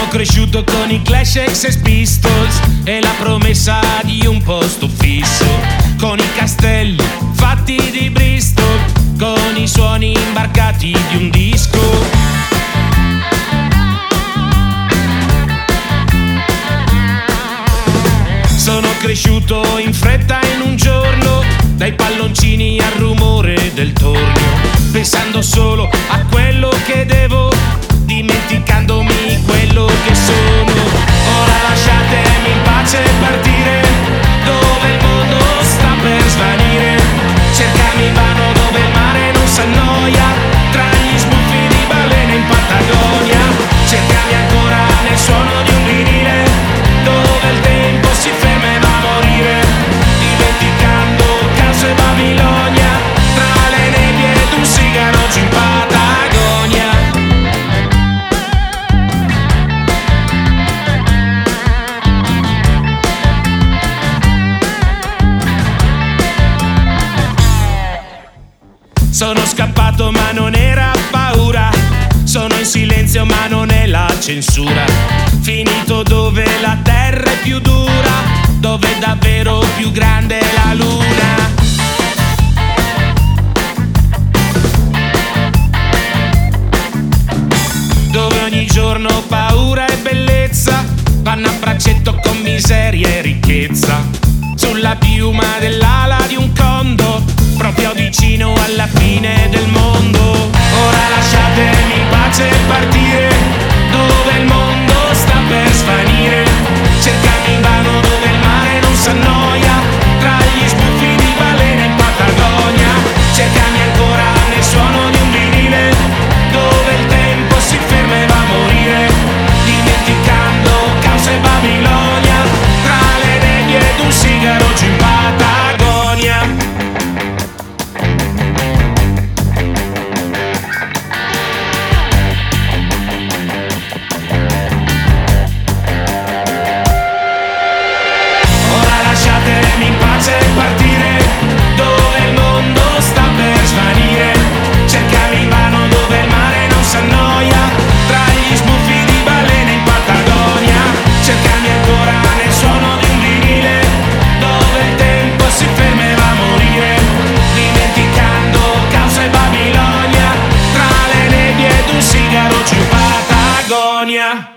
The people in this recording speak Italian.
Sono cresciuto con i Clash e Sex Pistols e la promessa di un posto fisso, con i castelli fatti di Bristol, con i suoni imbarcati di un disco. Sono cresciuto in fretta in un giorno, dai palloncini al rumore del tornio, pensando solo a quello che devo, dimenticandomi quello che sono. Ora lasciatemi in pace partire, dove il mondo sta per svanire. Cercami invano dove il mare non s'annoia, tra gli sbuffi di balene in Patagonia. Cercami ancora nel suono di un vinile, dove il tempo si ferma e va a morire, dimenticando Caos e Babilonia, tra le nebbie ed un sigaro giù in Patagonia. Sono scappato ma non era paura, sono in silenzio ma non è la censura. Finito dove la terra è più dura, dove è davvero più grande la luna. Dove ogni giorno paura e bellezza vanno a braccetto con miseria e ricchezza. Sulla piuma dell'ala di un condo, proprio vicino alla fine del mondo. Ora lasciatemi in pace partire, dove il mondo sta per svanire. Cercami invano dove il mare non s'annoia, tra gli sbuffi di balene in Patagonia. Cercami ancora nel suono di un vinile, dove il tempo si ferma e va a morire, dimenticando Caos e Babilonia, tra le nebbie ed un sigaro giù in Patagonia. In pace partire, dove il mondo sta per svanire. Cercami invano dove il mare non s'annoia, tra gli sbuffi di balene in Patagonia. Cercami ancora nel suono di un vinile, dove il tempo si ferma e va a morire, dimenticando Caos e Babilonia, tra le nebbie ed un sigaro giù in Patagonia.